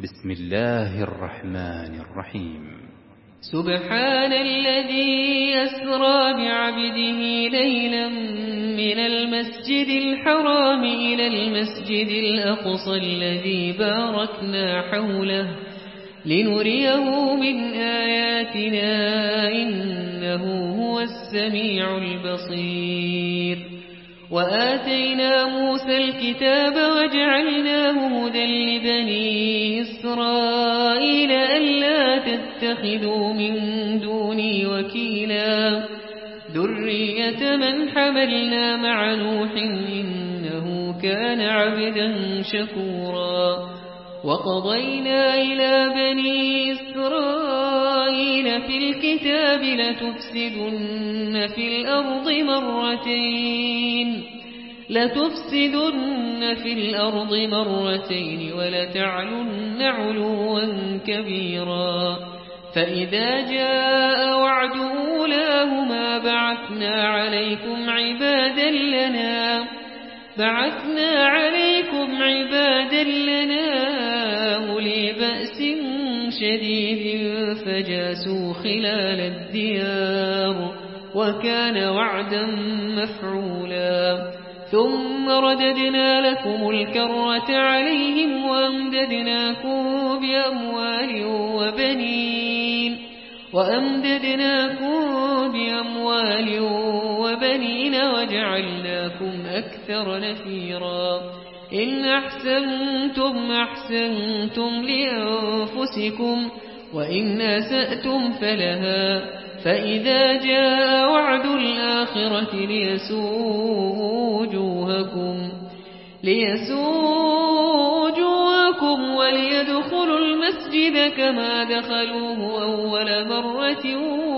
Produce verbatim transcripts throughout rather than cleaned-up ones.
بسم الله الرحمن الرحيم. سبحان الذي أسرى بعبده ليلا من المسجد الحرام إلى المسجد الأقصى الذي باركنا حوله لنريه من آياتنا إنه هو السميع البصير. وآتينا موسى الكتاب وجعلناه هدى لبني إسرائيل ألا تتخذوا من دوني وكيلا ذرية من حملنا مع نوح إنه كان عبدا شكورا. وقضينا إلى بني إسرائيل في الكتاب لتفسدن في الأرض مرتين لتفسدن في الأرض مرتين ولتعلن علوا كبيرا. فإذا جاء وعد أولاهما بعثنا عليكم عبادا لنا بعثنا عليكم عبادا لنا أولي بأس شديد فجاسوا خلال الديار وكان وعدا مفعولا. ثم رددنا لكم الكرة عليهم وأمددناكم بأموال وبنين وأمددناكم بأموال وبنين وجعلناكم أكثر نفيرا. إن أحسنتم أحسنتم لأنفسكم وإن أسأتم فلها. فإذا جاء وعد الآخرة ليسوءوا وجوهكم ليسوءوا وجوهكم وليدخلوا المسجد كما دخلوه أول مرة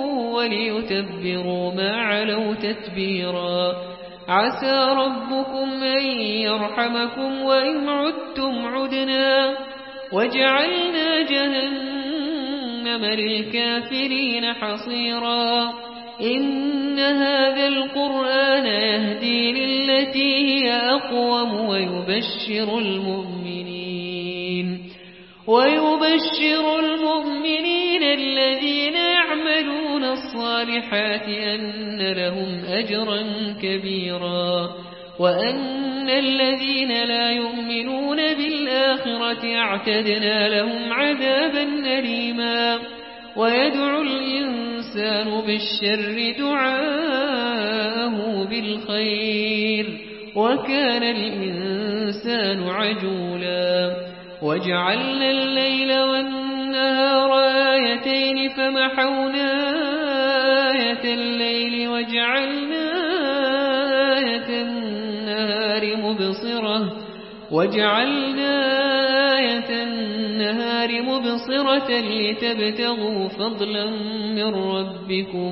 وليتبروا ما علوا تتبيرا. عسى ربكم أن يرحمكم وإن عدتم عدنا وجعلنا جهنم للكافرين حصيرا. إن هذا القرآن يهدي للتي هي أقوم ويبشر المؤمنين ويبشر المؤمنين الذين يعملون الصالحات أن لهم أجرا كبيرا. وأن الذين لا يؤمنون بالآخرة اعتدنا لهم عذابا أليما. ويدعو الإنسان بالشر دعاءه بالخير وكان الإنسان عجولا. وجعلنا الليل والنهار آيتين فمحونا آية الليل وجعلنا آية النهار مبصرة وجعلنا آية النهار مبصرة لتبتغوا فضلا من ربكم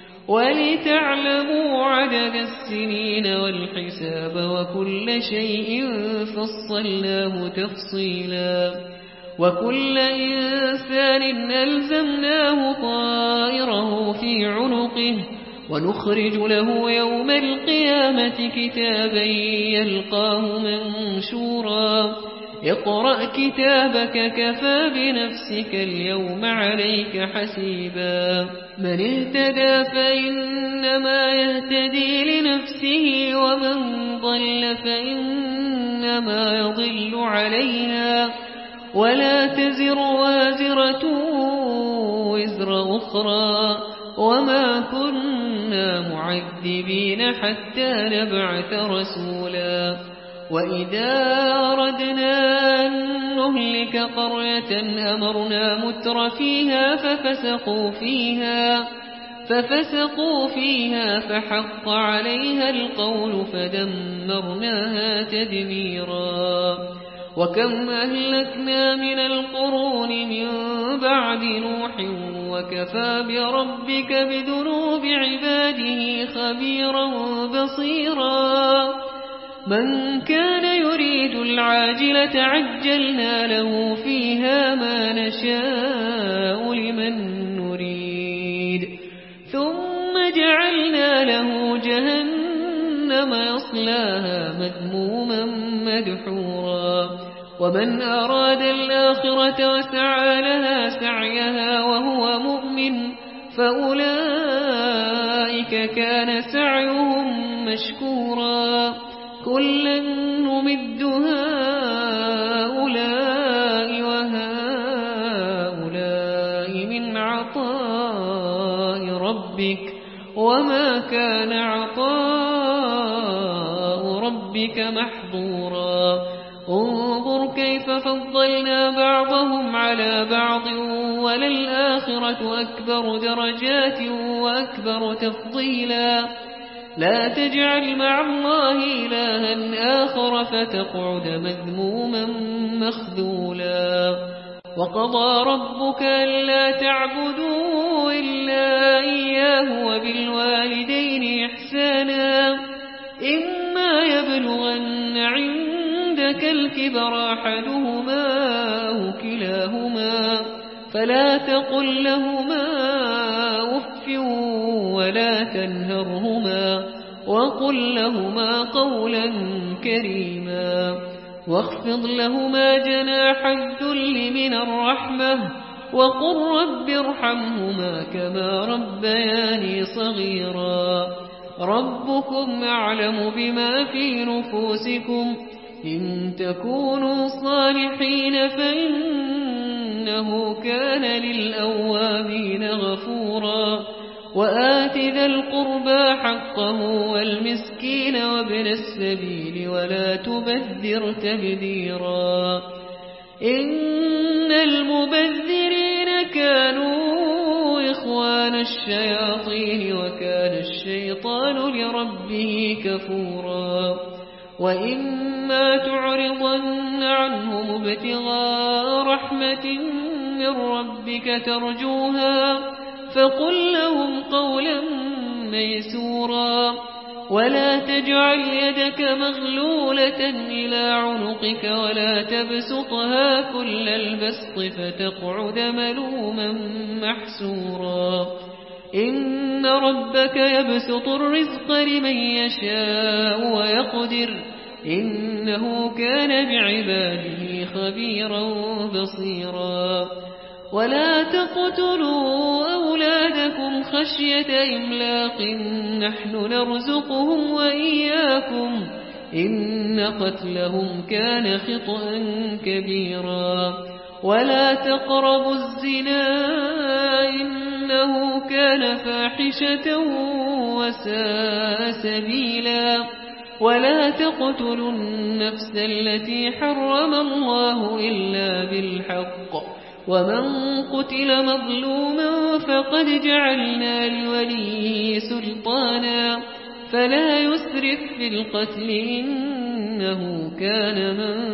ولتعلموا عدد السنين والحساب وكل شيء فصلناه تفصيلا. وكل إنسان ألزمناه طائره في عنقه ونخرج له يوم القيامة كتابا يلقاه منشورا. اقرأ كتابك كفى بنفسك اليوم عليك حسيبا. من اهتدى فإنما يهتدي لنفسه ومن ضل فإنما يضل عليها ولا تزر وازرة وزر أخرى وما كنا معذبين حتى نبعث رسولا. وإذا أردنا أن نهلك قرية أمرنا متر فيها ففسقوا فيها ففسقوا فيها فحق عليها القول فدمرناها تدميرا. وكم أهلكنا من القرون من بعد نوح وكفى بربك بذنوب عباده خبيرا بصيرا. من كان يريد العاجلة عجلنا له فيها ما نشاء لمن نريد ثم جعلنا له جهنم يصلاها مذموما مدحورا. ومن أراد الآخرة وسعى لها سعيها وهو مؤمن فأولئك كان سعيهم مشكورا كلا نمد هؤلاء وهؤلاء من عطاء ربك وما كان عطاء ربك محظورا انظر كيف فضلنا بعضهم على بعض وللآخرة أكبر درجات وأكبر تفضيلا لا تجعل مع الله إلها آخر فتقعد مذموما مخذولا وقضى ربك ألا تعبدوا إلا إياه وبالوالدين إحسانا إما يبلغن عندك الكبر أحدهما أو كلاهما فلا تقل لهما أف ولا تنهرهما وقل لهما قولا كريما واخفض لهما جناح الذل من الرحمة وقل رب ارحمهما كما ربياني صغيرا ربكم أعلم بما في نفوسكم إن تكونوا صالحين فإنه كان للأوابين غفورا وآت ذا القربى حقه والمسكين وابن السبيل ولا تبذر تبذيرا إن المبذرين كانوا إخوان الشياطين وكان الشيطان لربه كفورا وإما تعرضن عنهم ابتغاء رحمة من ربك ترجوها فقل لهم قولا ميسورا ولا تجعل يدك مغلولة إلى عنقك ولا تبسطها كل البسط فتقعد ملوما محسورا إن ربك يبسط الرزق لمن يشاء ويقدر إنه كان بعباده خبيرا بصيرا ولا تقتلوا أولادكم خشية إملاق نحن نرزقهم وإياكم إن قتلهم كان خطأ كبيرا ولا تقربوا الزنا إنه كان فاحشة وساء سبيلا ولا تقتلوا النفس التي حرم الله إلا بالحق ومن قتل مظلوما فقد جعلنا لوليه سلطانا فلا يسرف في القتل إنه كان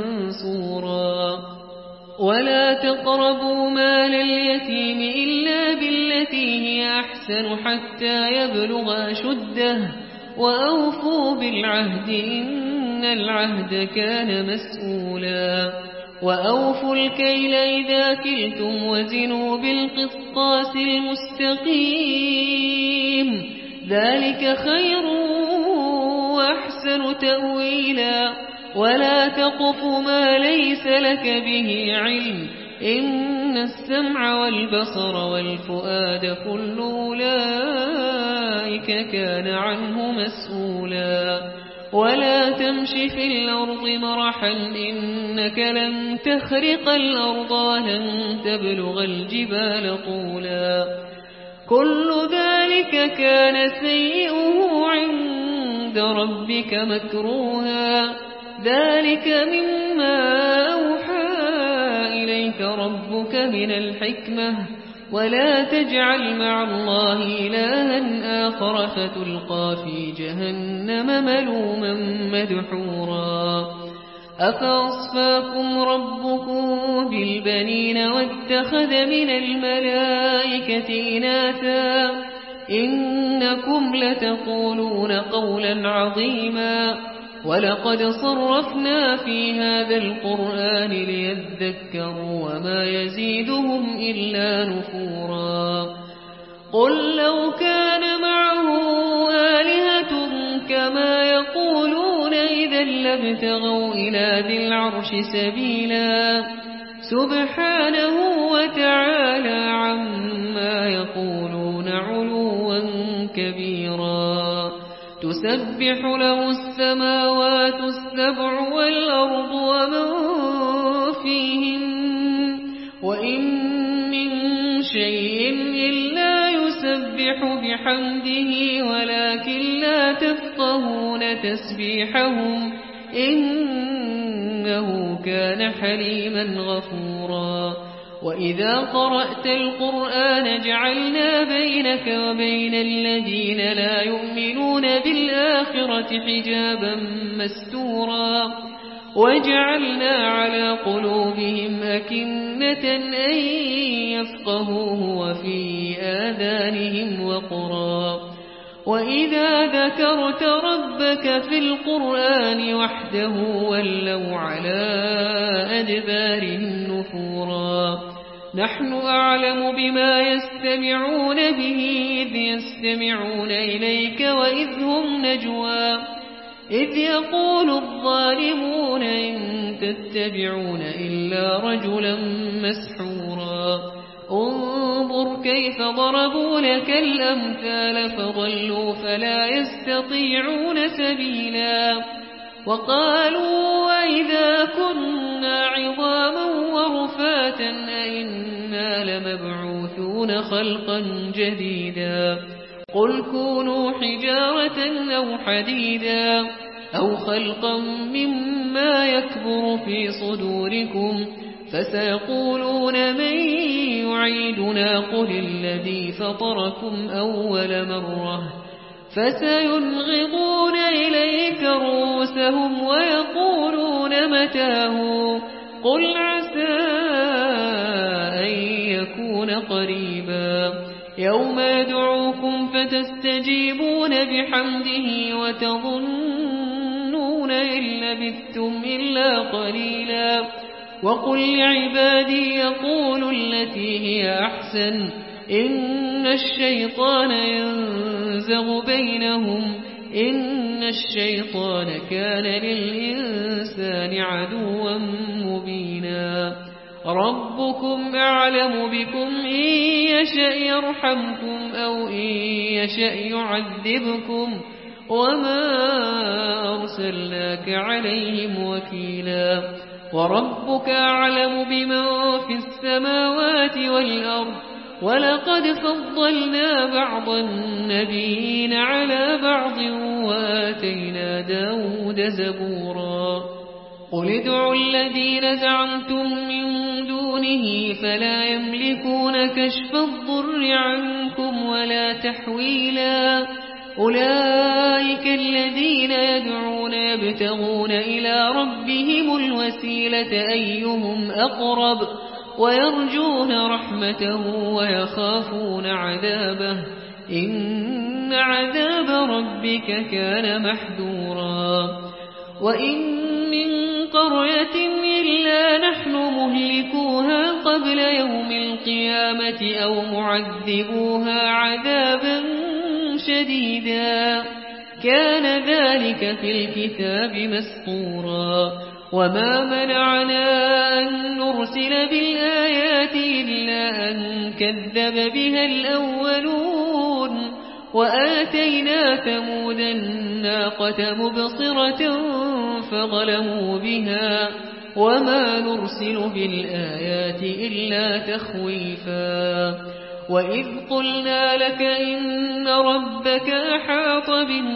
منصورا ولا تقربوا مال اليتيم إلا بالتي هي أحسن حتى يبلغ أشده وأوفوا بالعهد إن العهد كان مسؤولا وأوفوا الكيل إذا كلتم وزنوا بالقسطاس المستقيم ذلك خير وأحسن تأويلا ولا تقف ما ليس لك به علم إن السمع والبصر والفؤاد كل أولئك كان عنه مسؤولا ولا تمش في الأرض مرحا إنك لن تخرق الأرض ولن تبلغ الجبال طولا كل ذلك كان سيئه عند ربك مكروها ذلك مما أوحى إليك ربك من الحكمة ولا تجعل مع الله إلها آخر فتلقى في جهنم ملوما مدحورا أفأصفاكم ربكم بالبنين واتخذ من الملائكة إناثا إنكم لتقولون قولا عظيما ولقد صرفنا في هذا القرآن ليذكروا وما يزيدهم إلا نفورا قل لو كان معه آلهة كما يقولون إذا إذا لابتغوا إلى ذي العرش سبيلا سبحانه وتعالى عما يقولون علوا كبيرا تسبح له السماوات السبع والأرض ومن فيهن وإن من شيء إلا يسبح بحمده ولكن لا تفقهون تسبيحهم إنه كان حليما غفورا وإذا قرأت القرآن جعلنا بينك وبين الذين لا يؤمنون بالآخرة حجابا مستورا وجعلنا على قلوبهم أكنة أن يفقهوه وفي آذانهم وقرا وإذا ذكرت ربك في القرآن وحده ولوا على أدبارهم نفورا نحن أعلم بما يستمعون به إذ يستمعون إليك وإذ هم نجوى إذ يقول الظالمون إن تتبعون إلا رجلا مسحورا انظر كيف ضربوا لك الأمثال فضلوا فلا يستطيعون سبيلا وقالوا وإذا كنا عظاما ورفاتا أئنا لمبعوثون خلقا جديدا قل كونوا حجارة أو حديدا أو خلقا مما يكبر في صدوركم فسيقولون من يعيدنا قل الذي فطركم أول مرة فسينغضون إليك رؤوسهم ويقولون متاه قل عسى أن يكون قريبا يوم يدعوكم فتستجيبون بحمده وتظنون إن لبثتم إلا قليلا وقل لعبادي يقولوا التي هي أحسن إن الشيطان ينزغ بينهم إن الشيطان كان للإنسان عدوا مبينا ربكم أعلم بكم إن يشأ يرحمكم أو إن يشأ يعذبكم وما أرسلناك عليهم وكيلا وربك أعلم بمن في السماوات والأرض ولقد فضلنا بعض النبيين على بعض وآتينا داود زبورا قل ادعوا الذين زعمتم من دونه فلا يملكون كشف الضر عنكم ولا تحويلا أولئك الذين يدعون يبتغون إلى ربهم الوسيلة أيهم أقرب ويرجون رحمته ويخافون عذابه إن عذاب ربك كان محذورا وإن من قرية إلا نحن مهلكوها قبل يوم القيامة أو معذبوها عذابا شديدا كان ذلك في الكتاب مسطورا وما منعنا أن نرسل بالآيات إلا أن كذب بها الأولون وآتينا ثمود الناقة مبصرة فظلموا بها وما نرسل بالآيات إلا تخويفا وإذ قلنا لك إن ربك أحاط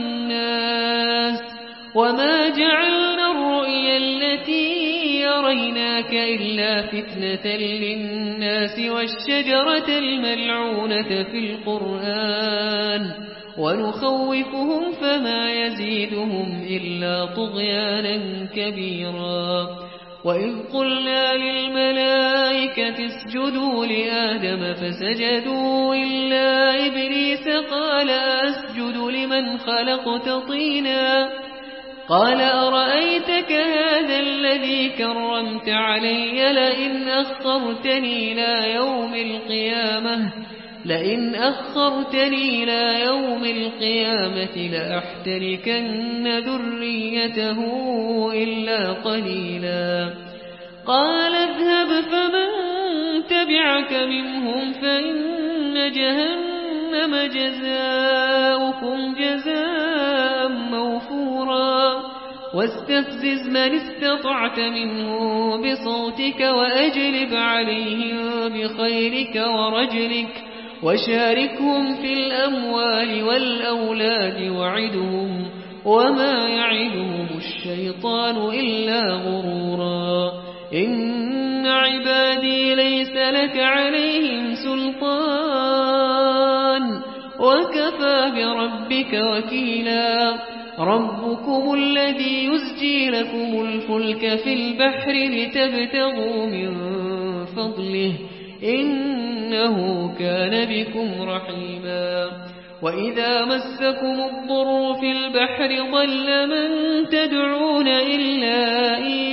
بالناس وما جعلنا الرؤيا التي يريناك إلا فتنة للناس والشجرة الملعونة في القرآن ونخوفهم فما يزيدهم إلا طغيانا كبيرا وإذ قلنا للملائكة اسجدوا لآدم فسجدوا إلا إبليس قال أسجد لمن خلقت طينا قال أرأيتك هذا الذي كرمت علي لئن أخرتني إلى يوم القيامة لئن أخرتني إلى يوم القيامة لأحتركن ذريته إلا قليلا قال اذهب فمن تبعك منهم فإن جهنم جزاؤكم جزاء موفورا واستفزز من استطعت منهم بصوتك وأجلب عليهم بخيرك ورجلك وشاركهم في الأموال والأولاد وعدهم وما يعدهم الشيطان إلا غرورا إن عبادي ليس لك عليهم سلطان وكفى بربك وكيلا ربكم الذي يزجي لكم الفلك في البحر لتبتغوا من فضله إنه كان بكم رحيما وإذا مسكم الضر في البحر ضل من تدعون إلا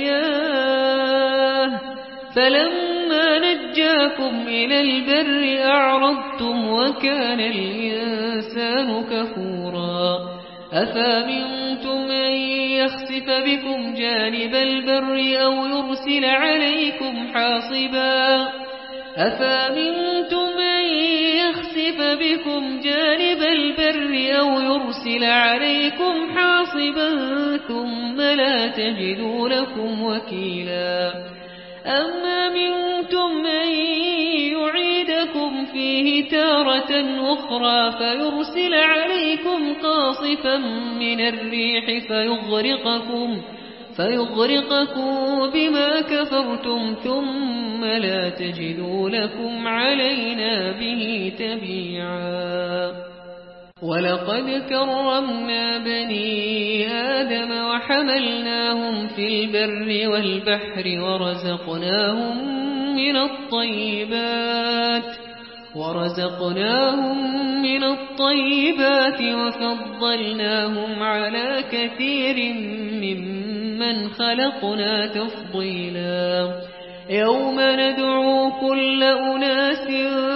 إياه فلما نجاكم إلى البر أعرضتم وكان الإنسان كفورا أفامنتم أن يخسف بكم جانب البر أو يرسل عليكم حاصبا أفامنتم أن يخسف بكم جانب البر أو يرسل عليكم حاصبا ثم لا تجدوا لكم وكيلا أم أمنتم أن يعيدكم فيه تارة أخرى فيرسل عليكم قاصفا من الريح فيغرقكم فيغرقكم بما كفرتم ثم لا تجدوا لكم علينا به تبيعا ولقد كرمنا بني آدم وحملناهم في البر والبحر ورزقناهم من الطيبات ورزقناهم من الطيبات وفضلناهم على كثير ممن خلقنا تفضيلا يوم ندعو كل أناس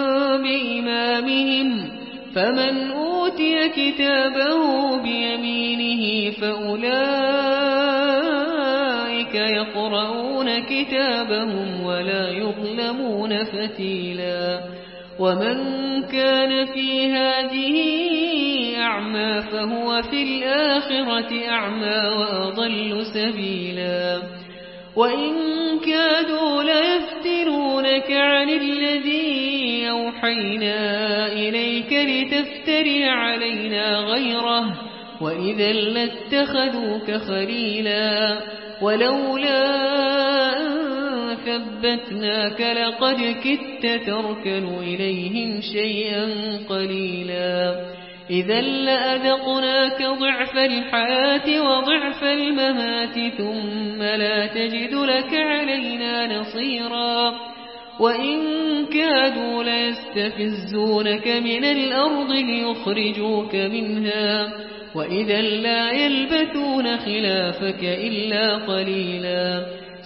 بإمامهم فمن أوتي كتابه بيمينه فأولئك يقرؤون كتابهم ولا يظلمون فتيلا ومن كان في هذه أعمى فهو في الآخرة أعمى وأضل سبيلا وإن كادوا ليفتنونك عن الذي أوحينا إليك لتفتري علينا غيره وإذا لاتخذوك خليلا ولولا أن ثبتناك لقد كدت تركن إليهم شيئا قليلا إذا لأذقناك ضعف الحياة وضعف الممات ثم لا تجد لك علينا نصيرا وإن كادوا ليستفزونك من الأرض ليخرجوك منها وإذا لا يلبثون خلافك إلا قليلا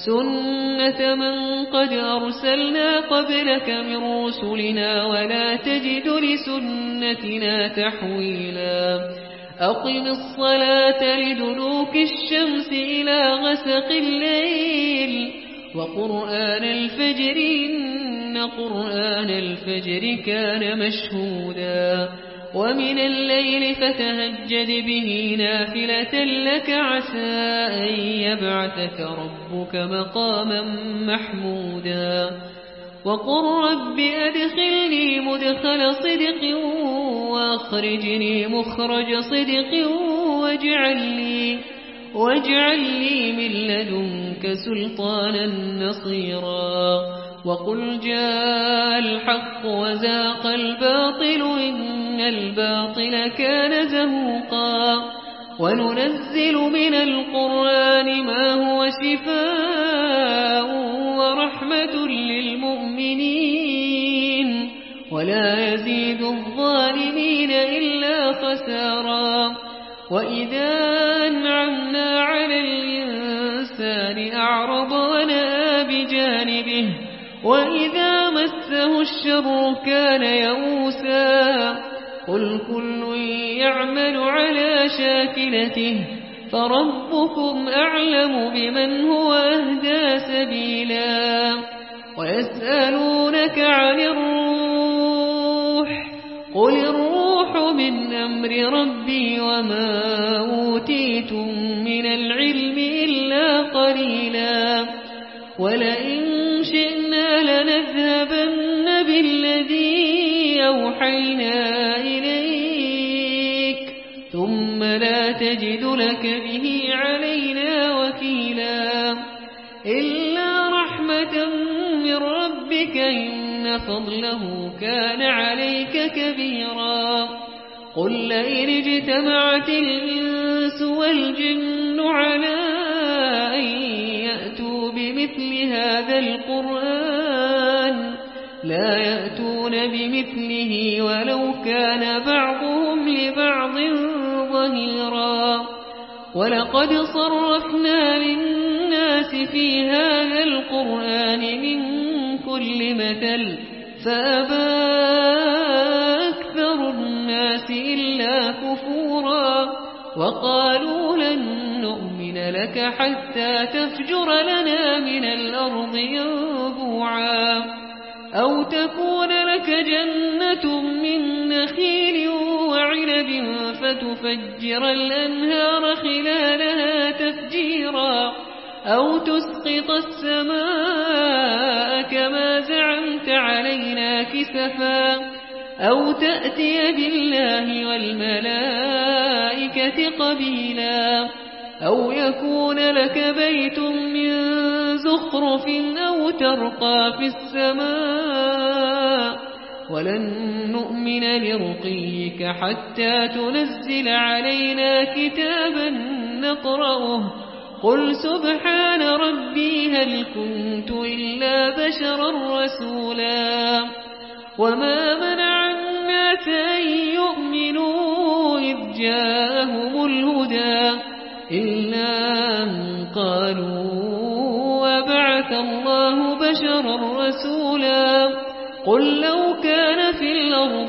سنة من قد أرسلنا قبلك من رسلنا ولا تجد لسنتنا تحويلا أقم الصلاة لدلوك الشمس إلى غسق الليل وقرآن الفجر إن قرآن الفجر كان مشهودا ومن الليل فتهجد به نافلة لك عسى أن يبعثك ربك مقاما محمودا وقل رب أدخلني مدخل صدق وأخرجني مخرج صدق واجعل لي, واجعل لي من لدنك سلطانا نصيرا وقل جاء الحق وزاق الباطل إن الباطل كان زهوقا وننزل من القرآن ما هو شفاء ورحمة للمؤمنين ولا يزيد الظالمين إلا خسارا وإذا أنعمنا على الإنسان أعرض ونأى بجانبه وإذا مسه الشر كان يئوسا قل كل يعمل على شاكلته فربكم أعلم بمن هو أهدى سبيلا ويسألونك عن الروح قل الروح من أمر ربي وما أوتيتم من العلم إلا قليلا ولئن شئنا لنذهبن بالذي أوحينا إليك ثم لا تجد لك به علينا وكيلا إلا رحمة من ربك إن فضله كان عليك كبيرا قل لئن اجتمعت الإنس والجن على أن يأتوا بمثل هذا القرآن لا يأتون بمثله ولو كان بعضهم لبعض ظهيرا ولقد صرفنا للناس في هذا القرآن من كل مثل فأبى أكثر الناس إلا كفورا وقالوا لن نؤمن لك حتى تفجر لنا من الأرض ينبوعا أو تكون لك جنة من نخيل وعنب فتفجر الأنهار خلالها تفجيرا أو تسقط السماء كما زعمت علينا كسفا أو تأتي بالله والملائكة قبيلا أو يكون لك بيت من زخرف أو ترقى في السماء ولن نؤمن لرقيك حتى تنزل علينا كتابا نقرأه قل سبحان ربي هل كنت إلا بشرا رسولا وما منع الناس أن يؤمنوا إذ جاءهم الهدى إلا أن قالوا وبعث الله بشرا رسولا قل لو كان في الأرض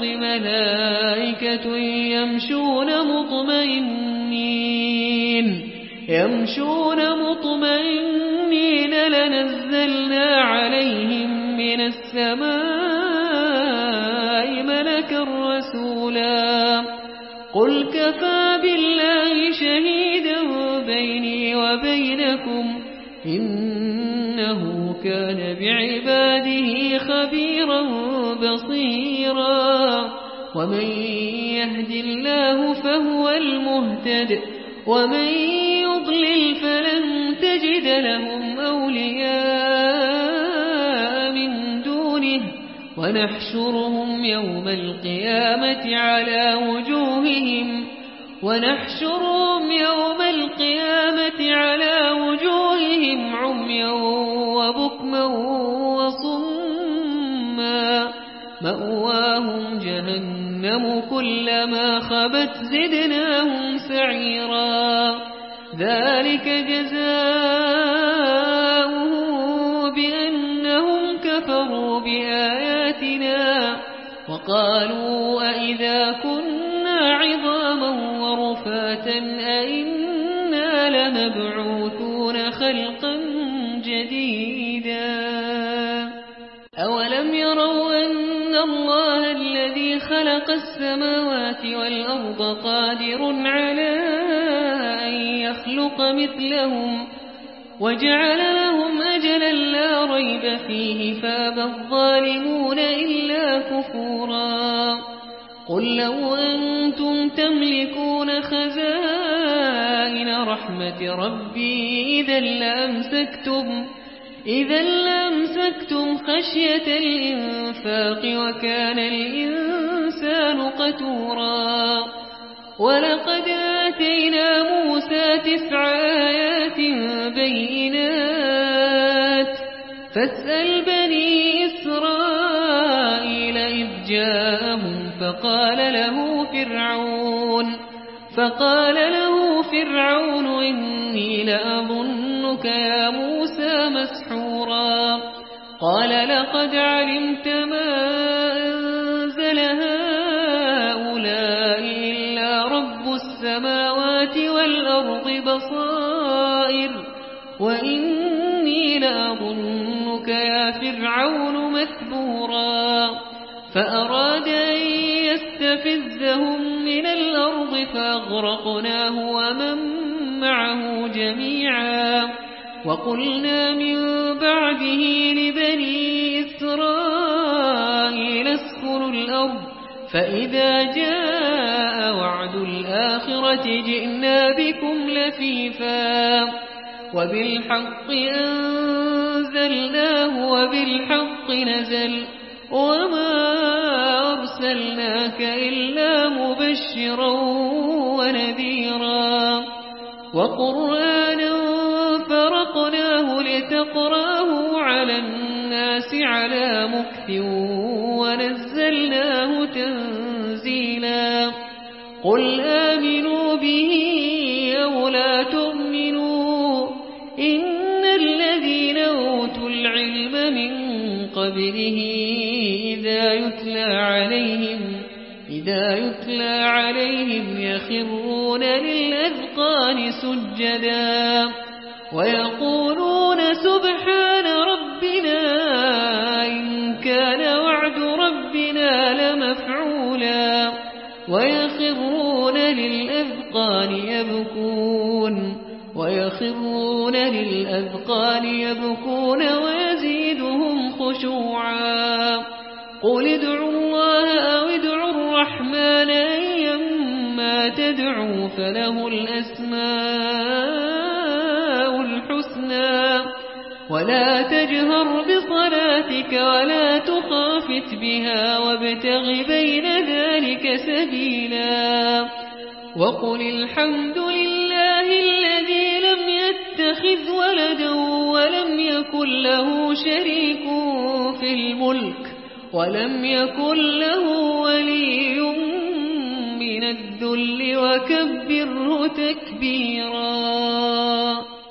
ملائكة يمشون مطمئنين يمشون مطمئنين لنزلنا عليهم من السماء ملكا رسولا قل كفى بالله شهيدا بيني وبينكم إنه كان بعباده خبيرا بصيرا ومن يهد الله فهو المهتد ومن يضلل فلن تجد لهم أولياء من دونه ونحشرهم يوم القيامة على وجوههم ونحشرهم يوم القيامة على وجوههم عميا وبكما وصما مأواهم جهنم كلما خبت زدناهم سعيرا ذلك جزاؤه بأنهم كفروا بآياتنا وقالوا أئذا كنا عظاما ورفاتا أئنا لمبعوثون خلقا جديدا أولم يروا أن الله الذي خلق السماوات والأرض قادر على أن يخلق مثلهم وجعل لهم أجلا لا ريب فيه فأبى الظالمون إلا كفورا قل لو أنتم تملكون خزائن رحمة ربي إذا لأمسكتم إذا لأمسكتم خشية الإنفاق وكان الإنسان قتورا ولقد آتينا موسى تسع آيات بينات فاسأل بني إسرائيل إذ جاءهم فقال له فرعون فقال له فرعون إني لأظنك يا موسى مسحورا قال لقد علمت ما أنزل هؤلاء إلا رب السماوات والأرض بصائر وإني لأظنك يا فرعون مثبورا فأراد أن يستفزهم من الأرض فأغرقناه ومن معه جميعا وقلنا من بعده لبني إسرائيل اسكنوا الأرض فإذا جاء وعد الآخرة جئنا بكم لفيفا وبالحق أنزلناه وبالحق نزل وما أرسلناك إلا مبشرا ونذيرا وقرآنا فرقناه لتقراه على الناس على مكث ونزلناه تنزيلا قل آمنوا به أو لا تؤمنوا إن الذين أوتوا العلم من قبله إذا يتلى عليهم إذا يتلى عليهم يخرون للأذقان سجدا ويقولون سبحان ربنا إن كان وعد ربنا لمفعولا ويخرون للأذقان يبكون ويخرون للأذقان يبكون ويزيدهم خشوعا قل ادعوا الله أو ادعوا الرحمن أيما تدعوا فله الأسماء الحسنى ولا تجهر بصلاتك ولا تخافت بها وابتغ بين ذلك سبيلا وقل الحمد لله الذي لم يتخذ ولدا ولم يكن له شريك في الملك ولم يكن له ولي من الذل وكبره تكبيرا.